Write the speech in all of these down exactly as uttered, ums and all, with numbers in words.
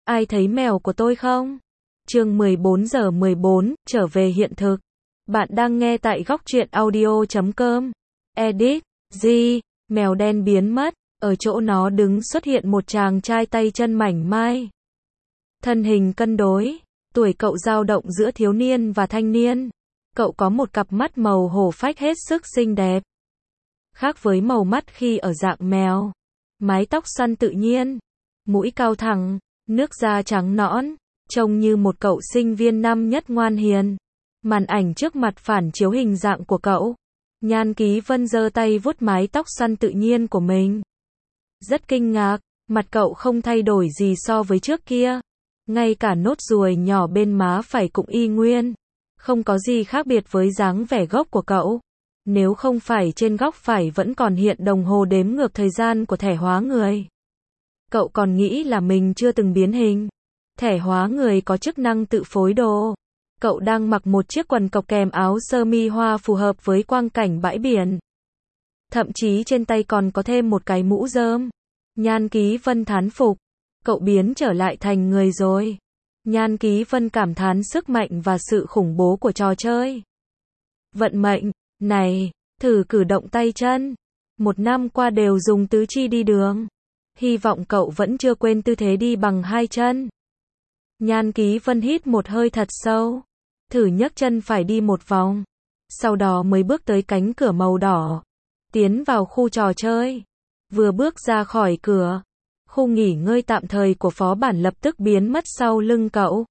Ai thấy mèo của tôi không? Chương mười bốn giờ mười bốn, trở về hiện thực. Bạn đang nghe tại góc truyện audio chấm com. Edit, G, mèo đen biến mất, ở chỗ nó đứng xuất hiện một chàng trai tay chân mảnh mai. Thân hình cân đối, tuổi cậu dao động giữa thiếu niên và thanh niên. Cậu có một cặp mắt màu hổ phách hết sức xinh đẹp. Khác với màu mắt khi ở dạng mèo. Mái tóc xoăn tự nhiên, mũi cao thẳng, nước da trắng nõn, trông như một cậu sinh viên năm nhất ngoan hiền. Màn ảnh trước mặt phản chiếu hình dạng của cậu. Nhan Ký Vân giơ tay vuốt mái tóc xoăn tự nhiên của mình. Rất kinh ngạc, mặt cậu không thay đổi gì so với trước kia. Ngay cả nốt ruồi nhỏ bên má phải cũng y nguyên. Không có gì khác biệt với dáng vẻ gốc của cậu. Nếu không phải trên góc phải vẫn còn hiện đồng hồ đếm ngược thời gian của thẻ hóa người. Cậu còn nghĩ là mình chưa từng biến hình. Thẻ hóa người có chức năng tự phối đồ. Cậu đang mặc một chiếc quần cộc kèm áo sơ mi hoa phù hợp với quang cảnh bãi biển. Thậm chí trên tay còn có thêm một cái mũ rơm. Nhan Ký Vân thán phục. Cậu biến trở lại thành người rồi. Nhan Ký Vân cảm thán sức mạnh và sự khủng bố của trò chơi. Vận mệnh, này, thử cử động tay chân. Một năm qua đều dùng tứ chi đi đường. Hy vọng cậu vẫn chưa quên tư thế đi bằng hai chân. Nhan Ký Vân hít một hơi thật sâu. Thử nhấc chân phải đi một vòng. Sau đó mới bước tới cánh cửa màu đỏ. Tiến vào khu trò chơi. Vừa bước ra khỏi cửa. Khu nghỉ ngơi tạm thời của phó bản lập tức biến mất sau lưng cậu.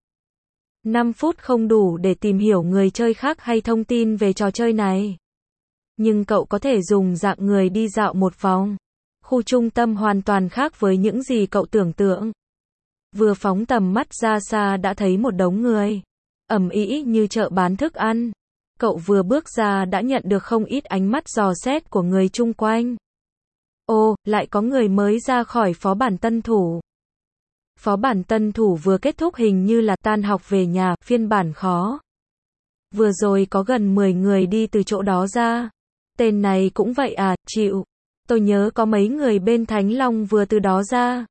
năm phút không đủ để tìm hiểu người chơi khác hay thông tin về trò chơi này. Nhưng cậu có thể dùng dạng người đi dạo một vòng. Khu trung tâm hoàn toàn khác với những gì cậu tưởng tượng. Vừa phóng tầm mắt ra xa đã thấy một đống người. Ầm ĩ như chợ bán thức ăn. Cậu vừa bước ra đã nhận được không ít ánh mắt dò xét của người chung quanh. Ô, lại có người mới ra khỏi phó bản tân thủ. Phó bản tân thủ vừa kết thúc hình như là tan học về nhà, phiên bản khó. Vừa rồi có gần mười người đi từ chỗ đó ra. Tên này cũng vậy à, chịu. Tôi nhớ có mấy người bên Thánh Long vừa từ đó ra.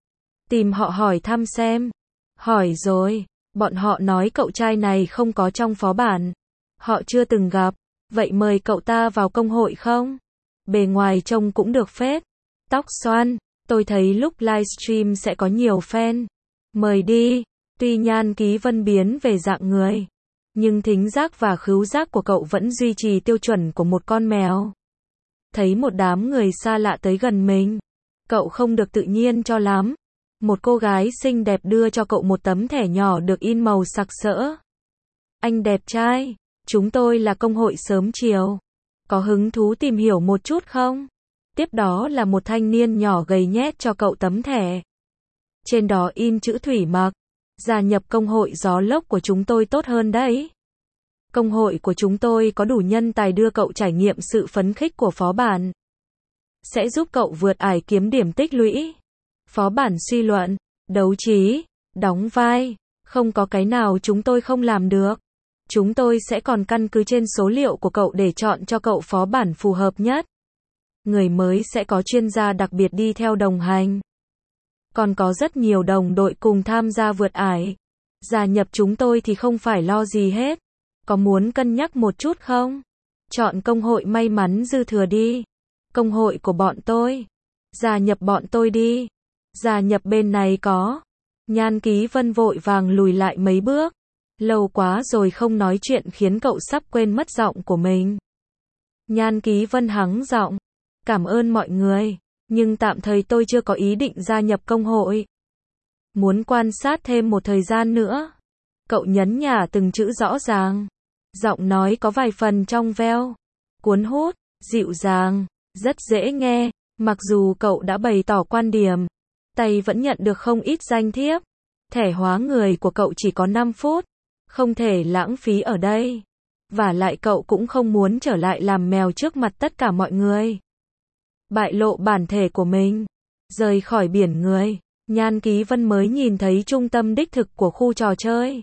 Tìm họ hỏi thăm xem. Hỏi rồi, bọn họ nói cậu trai này không có trong phó bản. Họ chưa từng gặp. Vậy mời cậu ta vào công hội không? Bề ngoài trông cũng được phết. Tóc xoăn, tôi thấy lúc livestream sẽ có nhiều fan. Mời đi. Tuy Nhan Ký Vân biến về dạng người, nhưng thính giác và khứu giác của cậu vẫn duy trì tiêu chuẩn của một con mèo. Thấy một đám người xa lạ tới gần mình, cậu không được tự nhiên cho lắm. Một cô gái xinh đẹp đưa cho cậu một tấm thẻ nhỏ được in màu sặc sỡ. Anh đẹp trai, chúng tôi là công hội sớm chiều. Có hứng thú tìm hiểu một chút không? Tiếp đó là một thanh niên nhỏ gầy nhét cho cậu tấm thẻ. Trên đó in chữ thủy mặc. Gia nhập công hội gió lốc của chúng tôi tốt hơn đấy. Công hội của chúng tôi có đủ nhân tài đưa cậu trải nghiệm sự phấn khích của phó bản. Sẽ giúp cậu vượt ải kiếm điểm tích lũy. Phó bản suy luận, đấu trí, đóng vai. Không có cái nào chúng tôi không làm được. Chúng tôi sẽ còn căn cứ trên số liệu của cậu để chọn cho cậu phó bản phù hợp nhất. Người mới sẽ có chuyên gia đặc biệt đi theo đồng hành. Còn có rất nhiều đồng đội cùng tham gia vượt ải. Gia nhập chúng tôi thì không phải lo gì hết. Có muốn cân nhắc một chút không? Chọn công hội may mắn dư thừa đi. Công hội của bọn tôi. Gia nhập bọn tôi đi. Gia nhập bên này có. Nhan Ký Vân vội vàng lùi lại mấy bước. Lâu quá rồi không nói chuyện khiến cậu sắp quên mất giọng của mình. Nhan Ký Vân hắng giọng. Cảm ơn mọi người, nhưng tạm thời tôi chưa có ý định gia nhập công hội. Muốn quan sát thêm một thời gian nữa. Cậu nhấn nhả từng chữ rõ ràng. Giọng nói có vài phần trong veo. Cuốn hút, dịu dàng, rất dễ nghe. Mặc dù cậu đã bày tỏ quan điểm, tay vẫn nhận được không ít danh thiếp. Thẻ hóa người của cậu chỉ có năm phút. Không thể lãng phí ở đây. Và lại cậu cũng không muốn trở lại làm mèo trước mặt tất cả mọi người. Bại lộ bản thể của mình. Rời khỏi biển người. Nhan Ký Vân mới nhìn thấy trung tâm đích thực của khu trò chơi.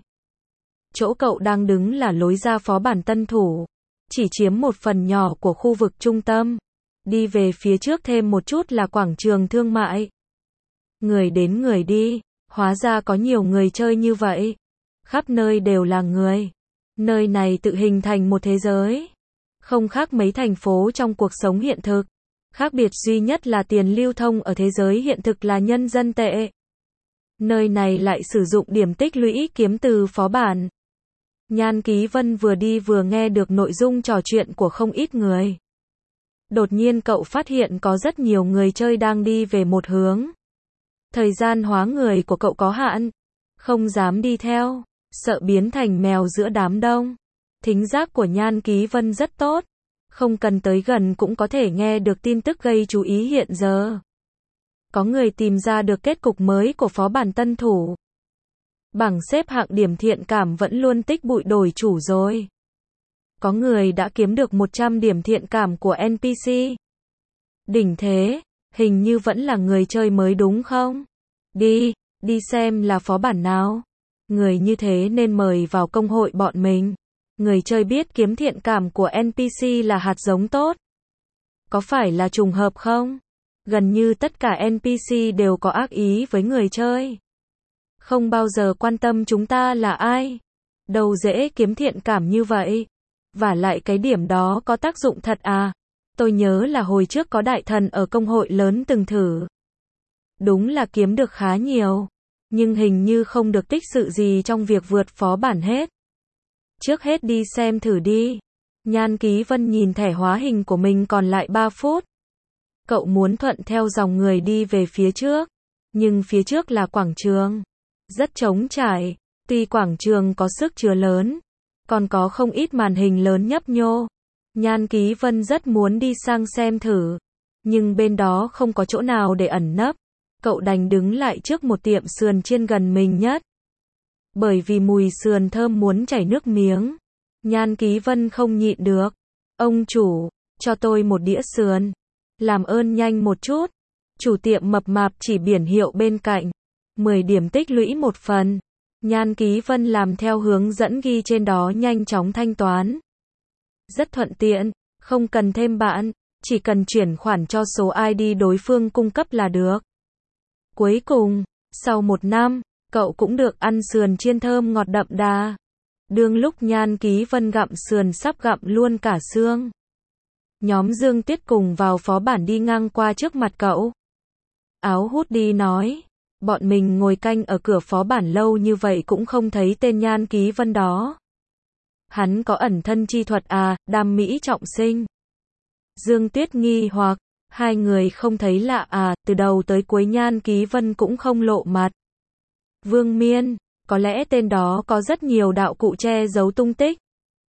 Chỗ cậu đang đứng là lối ra phó bản tân thủ. Chỉ chiếm một phần nhỏ của khu vực trung tâm. Đi về phía trước thêm một chút là quảng trường thương mại. Người đến người đi. Hóa ra có nhiều người chơi như vậy. Khắp nơi đều là người. Nơi này tự hình thành một thế giới. Không khác mấy thành phố trong cuộc sống hiện thực. Khác biệt duy nhất là tiền lưu thông ở thế giới hiện thực là nhân dân tệ. Nơi này lại sử dụng điểm tích lũy kiếm từ phó bản. Nhan Ký Vân vừa đi vừa nghe được nội dung trò chuyện của không ít người. Đột nhiên cậu phát hiện có rất nhiều người chơi đang đi về một hướng. Thời gian hóa người của cậu có hạn. Không dám đi theo. Sợ biến thành mèo giữa đám đông. Thính giác của Nhan Ký Vân rất tốt. Không cần tới gần cũng có thể nghe được tin tức gây chú ý hiện giờ. Có người tìm ra được kết cục mới của phó bản tân thủ. Bảng xếp hạng điểm thiện cảm vẫn luôn tích bụi đổi chủ rồi. Có người đã kiếm được một trăm điểm thiện cảm của en pê xê. Đỉnh thế, hình như vẫn là người chơi mới đúng không? Đi, đi xem là phó bản nào. Người như thế nên mời vào công hội bọn mình. Người chơi biết kiếm thiện cảm của en pê xê là hạt giống tốt. Có phải là trùng hợp không? Gần như tất cả en pê xê đều có ác ý với người chơi. Không bao giờ quan tâm chúng ta là ai. Đâu dễ kiếm thiện cảm như vậy. Và lại cái điểm đó có tác dụng thật à? Tôi nhớ là hồi trước có đại thần ở công hội lớn từng thử. Đúng là kiếm được khá nhiều. Nhưng hình như không được tích sự gì trong việc vượt phó bản hết. Trước hết đi xem thử đi. Nhan Ký Vân nhìn thẻ hóa hình của mình còn lại ba phút. Cậu muốn thuận theo dòng người đi về phía trước. Nhưng phía trước là quảng trường. Rất trống trải. Tuy quảng trường có sức chứa lớn. Còn có không ít màn hình lớn nhấp nhô. Nhan Ký Vân rất muốn đi sang xem thử. Nhưng bên đó không có chỗ nào để ẩn nấp. Cậu đành đứng lại trước một tiệm sườn chiên gần mình nhất. Bởi vì mùi sườn thơm muốn chảy nước miếng. Nhan Ký Vân không nhịn được. Ông chủ, cho tôi một đĩa sườn. Làm ơn nhanh một chút. Chủ tiệm mập mạp chỉ biển hiệu bên cạnh. mười điểm tích lũy một phần. Nhan Ký Vân làm theo hướng dẫn ghi trên đó nhanh chóng thanh toán. Rất thuận tiện, không cần thêm bạn, chỉ cần chuyển khoản cho số i đê đối phương cung cấp là được. Cuối cùng, sau một năm, cậu cũng được ăn sườn chiên thơm ngọt đậm đà. Đương lúc Nhan Ký Vân gặm sườn sắp gặm luôn cả xương. Nhóm Dương Tuyết cùng vào phó bản đi ngang qua trước mặt cậu. Áo hút đi nói, bọn mình ngồi canh ở cửa phó bản lâu như vậy cũng không thấy tên Nhan Ký Vân đó. Hắn có ẩn thân chi thuật à, đam mỹ trọng sinh. Dương Tuyết nghi hoặc, hai người không thấy lạ à, từ đầu tới cuối Nhan Ký Vân cũng không lộ mặt. Vương Miên, có lẽ tên đó có rất nhiều đạo cụ che giấu tung tích.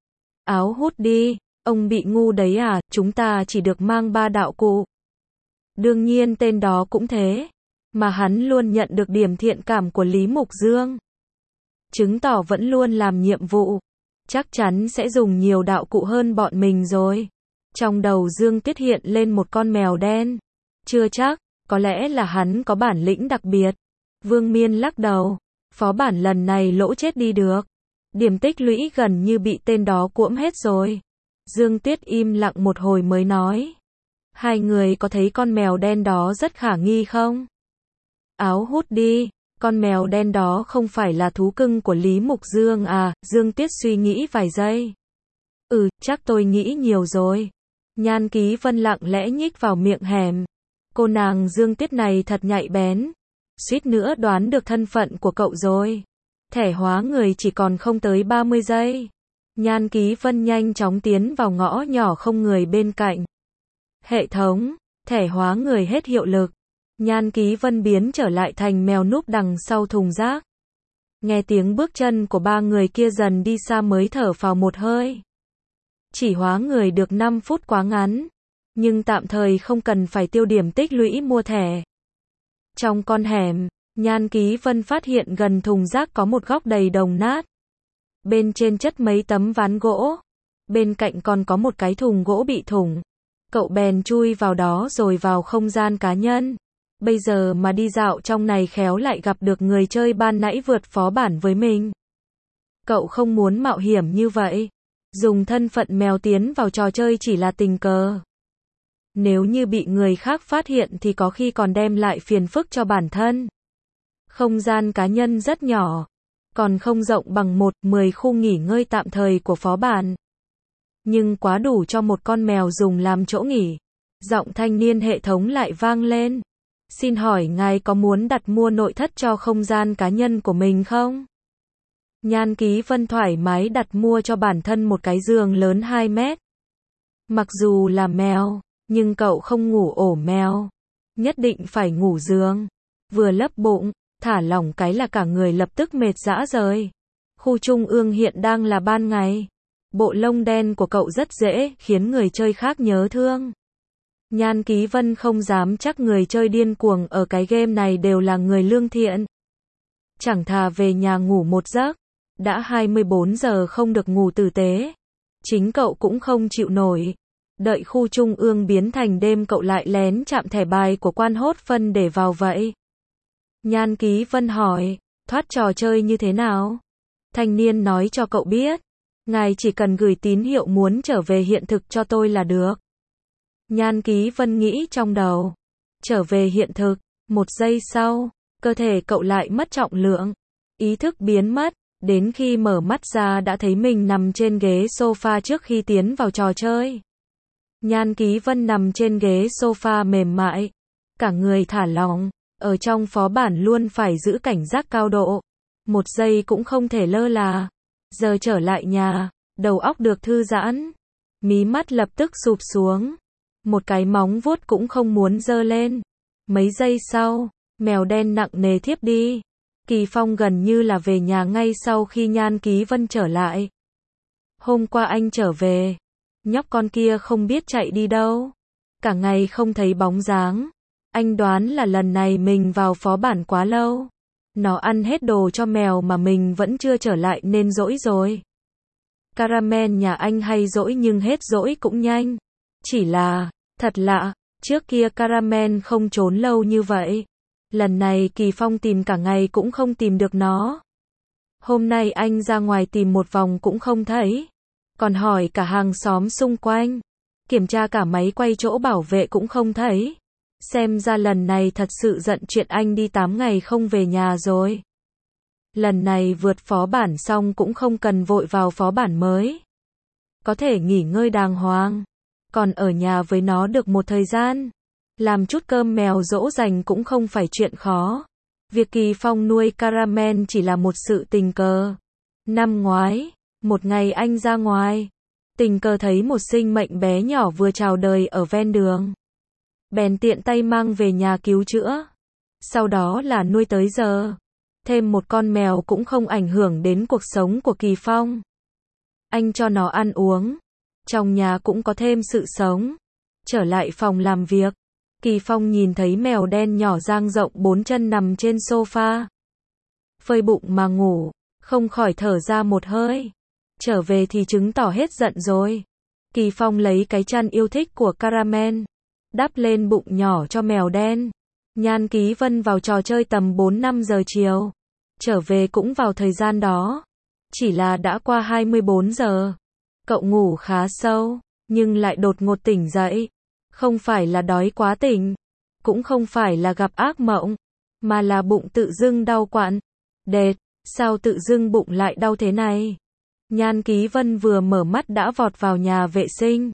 Áo hút đi, ông bị ngu đấy à, chúng ta chỉ được mang ba đạo cụ. Đương nhiên tên đó cũng thế. Mà hắn luôn nhận được điểm thiện cảm của Lý Mục Dương. Chứng tỏ vẫn luôn làm nhiệm vụ. Chắc chắn sẽ dùng nhiều đạo cụ hơn bọn mình rồi. Trong đầu Dương Tuyết hiện lên một con mèo đen. Chưa chắc, có lẽ là hắn có bản lĩnh đặc biệt. Vương Miên lắc đầu. Phó bản lần này lỗ chết đi được. Điểm tích lũy gần như bị tên đó cuỗm hết rồi. Dương Tuyết im lặng một hồi mới nói. Hai người có thấy con mèo đen đó rất khả nghi không? Áo hút đi, con mèo đen đó không phải là thú cưng của Lý Mục Dương à? Dương Tuyết suy nghĩ vài giây. Ừ, chắc tôi nghĩ nhiều rồi. Nhan Ký Vân lặng lẽ nhích vào miệng hẻm. Cô nàng Dương Tuyết này thật nhạy bén. Suýt nữa đoán được thân phận của cậu rồi. Thẻ hóa người chỉ còn không tới ba mươi giây. Nhan Ký Vân nhanh chóng tiến vào ngõ nhỏ không người bên cạnh. Hệ thống, thẻ hóa người hết hiệu lực. Nhan Ký Vân biến trở lại thành mèo núp đằng sau thùng rác. Nghe tiếng bước chân của ba người kia dần đi xa mới thở phào một hơi. Chỉ hóa người được năm phút quá ngắn. Nhưng tạm thời không cần phải tiêu điểm tích lũy mua thẻ. Trong con hẻm, Nhan Ký Vân phát hiện gần thùng rác có một góc đầy đồng nát. Bên trên chất mấy tấm ván gỗ. Bên cạnh còn có một cái thùng gỗ bị thủng. Cậu bèn chui vào đó rồi vào không gian cá nhân. Bây giờ mà đi dạo trong này khéo lại gặp được người chơi ban nãy vượt phó bản với mình. Cậu không muốn mạo hiểm như vậy. Dùng thân phận mèo tiến vào trò chơi chỉ là tình cờ. Nếu như bị người khác phát hiện thì có khi còn đem lại phiền phức cho bản thân. Không gian cá nhân rất nhỏ, còn không rộng bằng một mười khu nghỉ ngơi tạm thời của phó bản. Nhưng quá đủ cho một con mèo dùng làm chỗ nghỉ. Giọng thanh niên hệ thống lại vang lên. Xin hỏi ngài có muốn đặt mua nội thất cho không gian cá nhân của mình không? Nhan Ký Vân thoải mái đặt mua cho bản thân một cái giường lớn hai mét. Mặc dù là mèo, nhưng cậu không ngủ ổ mèo. Nhất định phải ngủ giường. Vừa lấp bụng, thả lỏng cái là cả người lập tức mệt rã rời. Khu trung ương hiện đang là ban ngày. Bộ lông đen của cậu rất dễ khiến người chơi khác nhớ thương. Nhan Ký Vân không dám chắc người chơi điên cuồng ở cái game này đều là người lương thiện. Chẳng thà về nhà ngủ một giấc. Đã hai mươi bốn giờ không được ngủ tử tế. Chính cậu cũng không chịu nổi. Đợi khu trung ương biến thành đêm cậu lại lén chạm thẻ bài của quan hốt phân để vào vậy. Nhan Ký Vân hỏi, thoát trò chơi như thế nào? Thanh niên nói cho cậu biết. Ngài chỉ cần gửi tín hiệu muốn trở về hiện thực cho tôi là được. Nhan Ký Vân nghĩ trong đầu. Trở về hiện thực, một giây sau, cơ thể cậu lại mất trọng lượng. Ý thức biến mất, đến khi mở mắt ra đã thấy mình nằm trên ghế sofa trước khi tiến vào trò chơi. Nhan Ký Vân nằm trên ghế sofa mềm mại, cả người thả lỏng, ở trong phó bản luôn phải giữ cảnh giác cao độ. Một giây cũng không thể lơ là. Giờ trở lại nhà, đầu óc được thư giãn. Mí mắt lập tức sụp xuống. Một cái móng vuốt cũng không muốn giơ lên. Mấy giây sau, mèo đen nặng nề thiếp đi. Kỳ Phong gần như là về nhà ngay sau khi Nhan Ký Vân trở lại. Hôm qua anh trở về. Nhóc con kia không biết chạy đi đâu. Cả ngày không thấy bóng dáng. Anh đoán là lần này mình vào phó bản quá lâu. Nó ăn hết đồ cho mèo mà mình vẫn chưa trở lại nên dỗi rồi. Caramel nhà anh hay dỗi nhưng hết dỗi cũng nhanh. Chỉ là, thật lạ, trước kia Caramel không trốn lâu như vậy. Lần này Kỳ Phong tìm cả ngày cũng không tìm được nó. Hôm nay anh ra ngoài tìm một vòng cũng không thấy. Còn hỏi cả hàng xóm xung quanh. Kiểm tra cả máy quay chỗ bảo vệ cũng không thấy. Xem ra lần này thật sự giận chuyện anh đi tám ngày không về nhà rồi. Lần này vượt phó bản xong cũng không cần vội vào phó bản mới. Có thể nghỉ ngơi đàng hoàng. Còn ở nhà với nó được một thời gian. Làm chút cơm mèo dỗ dành cũng không phải chuyện khó. Việc Kỳ Phong nuôi Caramel chỉ là một sự tình cờ. Năm ngoái, một ngày anh ra ngoài, tình cờ thấy một sinh mệnh bé nhỏ vừa chào đời ở ven đường. Bèn tiện tay mang về nhà cứu chữa. Sau đó là nuôi tới giờ. Thêm một con mèo cũng không ảnh hưởng đến cuộc sống của Kỳ Phong. Anh cho nó ăn uống. Trong nhà cũng có thêm sự sống. Trở lại phòng làm việc. Kỳ Phong nhìn thấy mèo đen nhỏ dang rộng bốn chân nằm trên sofa. Phơi bụng mà ngủ. Không khỏi thở ra một hơi. Trở về thì chứng tỏ hết giận rồi. Kỳ Phong lấy cái chăn yêu thích của Caramel. Đắp lên bụng nhỏ cho mèo đen. Nhan Ký Vân vào trò chơi tầm bốn năm giờ chiều. Trở về cũng vào thời gian đó. Chỉ là đã qua hai mươi bốn giờ. Cậu ngủ khá sâu, nhưng lại đột ngột tỉnh dậy. Không phải là đói quá tỉnh. Cũng không phải là gặp ác mộng. Mà là bụng tự dưng đau quặn. Đệt, sao tự dưng bụng lại đau thế này? Nhan Ký Vân vừa mở mắt đã vọt vào nhà vệ sinh.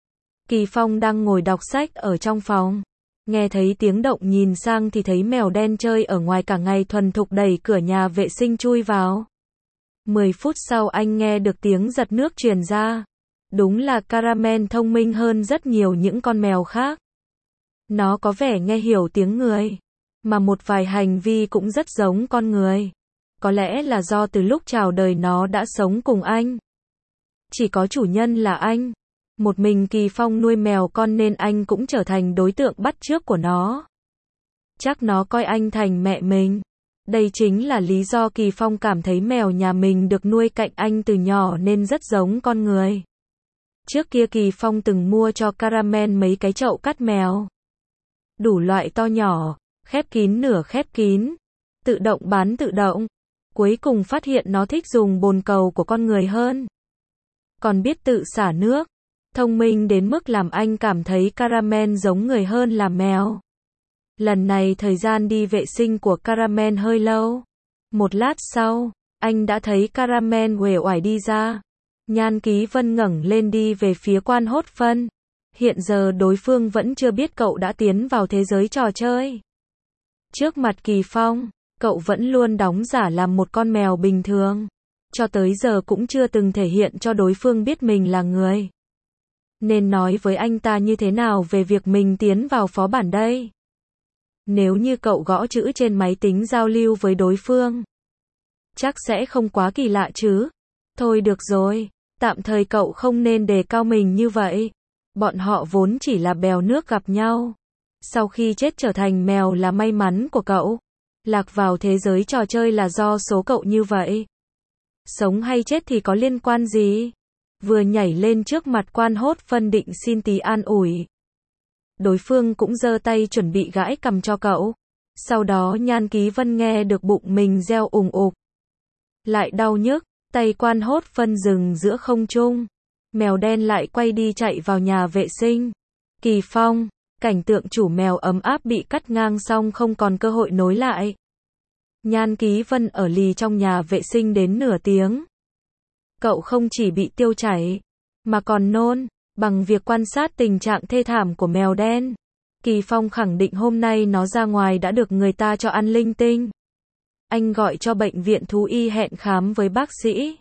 Kỳ Phong đang ngồi đọc sách ở trong phòng. Nghe thấy tiếng động nhìn sang thì thấy mèo đen chơi ở ngoài cả ngày thuần thục đẩy cửa nhà vệ sinh chui vào. Mười phút sau anh nghe được tiếng giật nước truyền ra. Đúng là Caramel thông minh hơn rất nhiều những con mèo khác. Nó có vẻ nghe hiểu tiếng người. Mà một vài hành vi cũng rất giống con người. Có lẽ là do từ lúc chào đời nó đã sống cùng anh. Chỉ có chủ nhân là anh. Một mình Kỳ Phong nuôi mèo con nên anh cũng trở thành đối tượng bắt chước của nó. Chắc nó coi anh thành mẹ mình. Đây chính là lý do Kỳ Phong cảm thấy mèo nhà mình được nuôi cạnh anh từ nhỏ nên rất giống con người. Trước kia Kỳ Phong từng mua cho Caramel mấy cái chậu cắt mèo. Đủ loại to nhỏ, khép kín nửa khép kín, tự động bán tự động. Cuối cùng phát hiện nó thích dùng bồn cầu của con người hơn. Còn biết tự xả nước. Thông minh đến mức làm anh cảm thấy Caramel giống người hơn là mèo. Lần này thời gian đi vệ sinh của Caramel hơi lâu. Một lát sau, anh đã thấy Caramel uể oải đi ra. Nhan Ký Vân ngẩng lên đi về phía Quan Hốt Phân. Hiện giờ đối phương vẫn chưa biết cậu đã tiến vào thế giới trò chơi. Trước mặt Kỳ Phong, cậu vẫn luôn đóng giả làm một con mèo bình thường. Cho tới giờ cũng chưa từng thể hiện cho đối phương biết mình là người. Nên nói với anh ta như thế nào về việc mình tiến vào phó bản đây? Nếu như cậu gõ chữ trên máy tính giao lưu với đối phương, chắc sẽ không quá kỳ lạ chứ. Thôi được rồi, tạm thời cậu không nên đề cao mình như vậy. Bọn họ vốn chỉ là bèo nước gặp nhau. Sau khi chết trở thành mèo là may mắn của cậu. Lạc vào thế giới trò chơi là do số cậu như vậy. Sống hay chết thì có liên quan gì? Vừa nhảy lên trước mặt Quan Hốt Phân định xin tí an ủi. Đối phương cũng giơ tay chuẩn bị gãi cằm cho cậu. Sau đó Nhan Ký Vân nghe được bụng mình reo ùng ục. Lại đau nhức, tay Quan Hốt Phân dừng giữa không trung. Mèo đen lại quay đi chạy vào nhà vệ sinh. Kỳ Phong, cảnh tượng chủ mèo ấm áp bị cắt ngang xong không còn cơ hội nối lại. Nhan Ký Vân ở lì trong nhà vệ sinh đến nửa tiếng. Cậu không chỉ bị tiêu chảy, mà còn nôn. Bằng việc quan sát tình trạng thê thảm của mèo đen, Kỳ Phong khẳng định hôm nay nó ra ngoài đã được người ta cho ăn linh tinh. Anh gọi cho bệnh viện thú y hẹn khám với bác sĩ.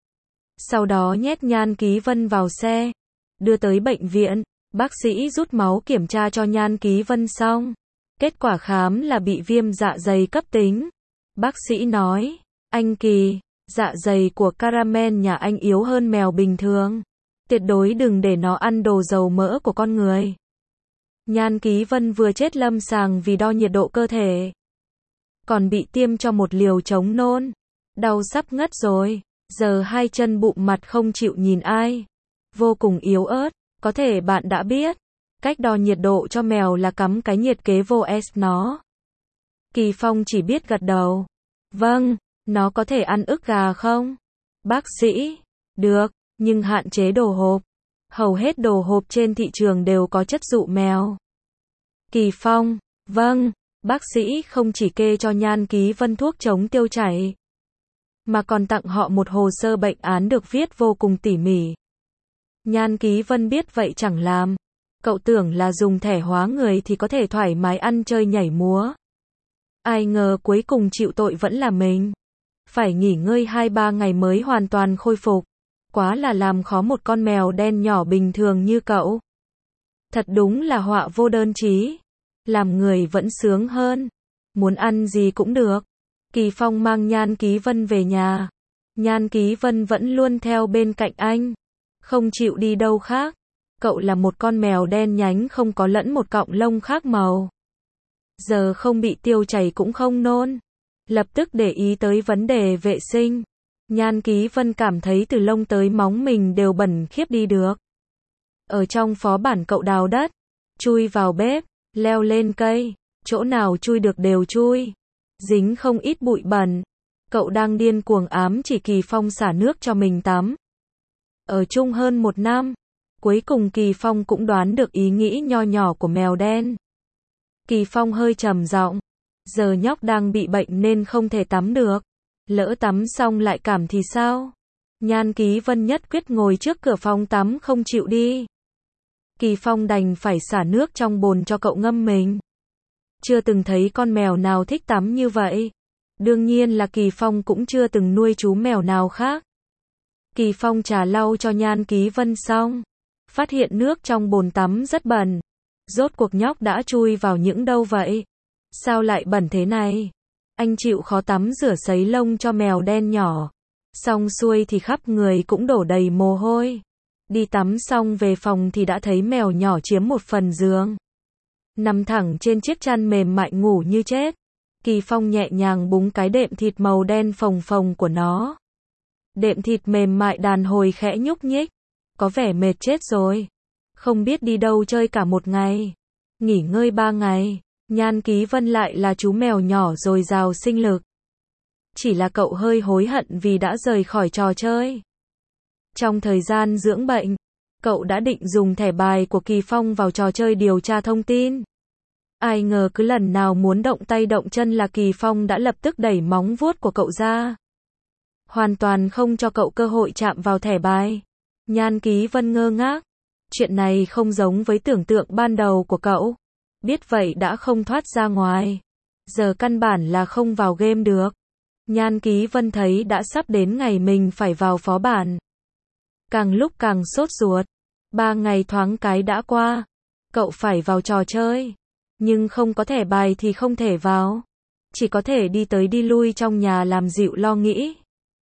Sau đó nhét Nhan Ký Vân vào xe, đưa tới bệnh viện. Bác sĩ rút máu kiểm tra cho Nhan Ký Vân xong. Kết quả khám là bị viêm dạ dày cấp tính. Bác sĩ nói, anh Kỳ, dạ dày của Caramel nhà anh yếu hơn mèo bình thường. Tuyệt đối đừng để nó ăn đồ dầu mỡ của con người. Nhan Ký Vân vừa chết lâm sàng vì đo nhiệt độ cơ thể. Còn bị tiêm cho một liều chống nôn. Đau sắp ngất rồi. Giờ hai chân bụng mặt không chịu nhìn ai. Vô cùng yếu ớt. Có thể bạn đã biết. Cách đo nhiệt độ cho mèo là cắm cái nhiệt kế vô s nó. Kỳ Phong chỉ biết gật đầu. Vâng, nó có thể ăn ức gà không? Bác sĩ. Được. Nhưng hạn chế đồ hộp. Hầu hết đồ hộp trên thị trường đều có chất dụ mèo. Kỳ Phong, vâng, bác sĩ không chỉ kê cho Nhan Ký Vân thuốc chống tiêu chảy, mà còn tặng họ một hồ sơ bệnh án được viết vô cùng tỉ mỉ. Nhan Ký Vân biết vậy chẳng làm. Cậu tưởng là dùng thẻ hóa người thì có thể thoải mái ăn chơi nhảy múa. Ai ngờ cuối cùng chịu tội vẫn là mình. Phải nghỉ ngơi hai ba ngày mới hoàn toàn khôi phục. Quá là làm khó một con mèo đen nhỏ bình thường như cậu. Thật đúng là họa vô đơn chí. Làm người vẫn sướng hơn. Muốn ăn gì cũng được. Kỳ Phong mang Nhan Ký Vân về nhà. Nhan Ký Vân vẫn luôn theo bên cạnh anh. Không chịu đi đâu khác. Cậu là một con mèo đen nhánh không có lẫn một cọng lông khác màu. Giờ không bị tiêu chảy cũng không nôn. Lập tức để ý tới vấn đề vệ sinh. Nhan Ký Vân cảm thấy từ lông tới móng mình đều bẩn khiếp đi được. Ở trong phó bản cậu đào đất, chui vào bếp, leo lên cây, chỗ nào chui được đều chui. Dính không ít bụi bẩn. Cậu đang điên cuồng ám chỉ Kỳ Phong xả nước cho mình tắm. Ở chung hơn một năm, cuối cùng Kỳ Phong cũng đoán được ý nghĩ nho nhỏ của mèo đen. Kỳ Phong hơi trầm giọng, giờ nhóc đang bị bệnh nên không thể tắm được. Lỡ tắm xong lại cảm thì sao? Nhan Ký Vân nhất quyết ngồi trước cửa phòng tắm không chịu đi. Kỳ Phong đành phải xả nước trong bồn cho cậu ngâm mình. Chưa từng thấy con mèo nào thích tắm như vậy. Đương nhiên là Kỳ Phong cũng chưa từng nuôi chú mèo nào khác. Kỳ Phong trà lau cho Nhan Ký Vân xong, phát hiện nước trong bồn tắm rất bẩn. Rốt cuộc nhóc đã chui vào những đâu vậy? Sao lại bẩn thế này? Anh chịu khó tắm rửa sấy lông cho mèo đen nhỏ. Xong xuôi thì khắp người cũng đổ đầy mồ hôi. Đi tắm xong về phòng thì đã thấy mèo nhỏ chiếm một phần giường. Nằm thẳng trên chiếc chăn mềm mại ngủ như chết. Kỳ Phong nhẹ nhàng búng cái đệm thịt màu đen phồng phồng của nó. Đệm thịt mềm mại đàn hồi khẽ nhúc nhích. Có vẻ mệt chết rồi. Không biết đi đâu chơi cả một ngày. Nghỉ ngơi ba ngày. Nhan Ký Vân lại là chú mèo nhỏ dồi dào sinh lực. Chỉ là cậu hơi hối hận vì đã rời khỏi trò chơi. Trong thời gian dưỡng bệnh, cậu đã định dùng thẻ bài của Kỳ Phong vào trò chơi điều tra thông tin. Ai ngờ cứ lần nào muốn động tay động chân là Kỳ Phong đã lập tức đẩy móng vuốt của cậu ra. Hoàn toàn không cho cậu cơ hội chạm vào thẻ bài. Nhan Ký Vân ngơ ngác. Chuyện này không giống với tưởng tượng ban đầu của cậu. Biết vậy đã không thoát ra ngoài. Giờ căn bản là không vào game được. Nhan Ký Vân thấy đã sắp đến ngày mình phải vào phó bản. Càng lúc càng sốt ruột. Ba ngày thoáng cái đã qua. Cậu phải vào trò chơi. Nhưng không có thẻ bài thì không thể vào. Chỉ có thể đi tới đi lui trong nhà làm dịu lo nghĩ.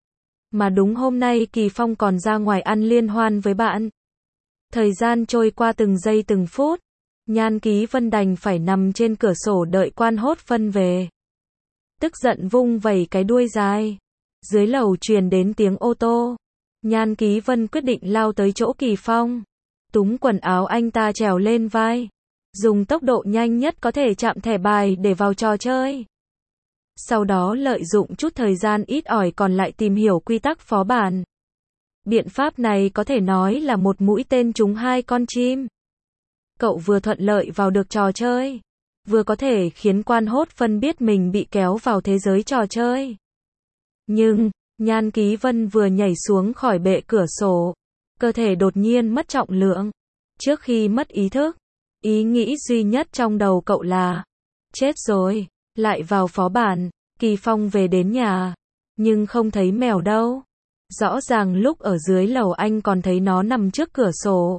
Mà đúng hôm nay Kỳ Phong còn ra ngoài ăn liên hoan với bạn. Thời gian trôi qua từng giây từng phút. Nhan Ký Vân đành phải nằm trên cửa sổ đợi Quan Hốt Phân về. Tức giận vung vẩy cái đuôi dài. Dưới lầu truyền đến tiếng ô tô. Nhan Ký Vân quyết định lao tới chỗ Kỳ Phong. Túm quần áo anh ta trèo lên vai. Dùng tốc độ nhanh nhất có thể chạm thẻ bài để vào trò chơi. Sau đó lợi dụng chút thời gian ít ỏi còn lại tìm hiểu quy tắc phó bản. Biện pháp này có thể nói là một mũi tên trúng hai con chim. Cậu vừa thuận lợi vào được trò chơi, vừa có thể khiến Quan Hốt Phân biết mình bị kéo vào thế giới trò chơi. Nhưng, Nhan Ký Vân vừa nhảy xuống khỏi bệ cửa sổ, cơ thể đột nhiên mất trọng lượng. Trước khi mất ý thức, ý nghĩ duy nhất trong đầu cậu là chết rồi. Lại vào phó bản, Kỳ Phong về đến nhà, nhưng không thấy mèo đâu. Rõ ràng lúc ở dưới lầu anh còn thấy nó nằm trước cửa sổ.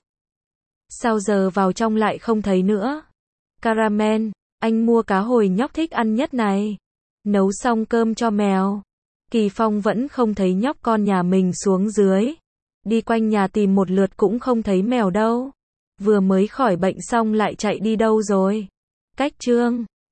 Sao giờ vào trong lại không thấy nữa? Caramel, anh mua cá hồi nhóc thích ăn nhất này. Nấu xong cơm cho mèo. Kỳ Phong vẫn không thấy nhóc con nhà mình xuống dưới. Đi quanh nhà tìm một lượt cũng không thấy mèo đâu. Vừa mới khỏi bệnh xong lại chạy đi đâu rồi? Cách chương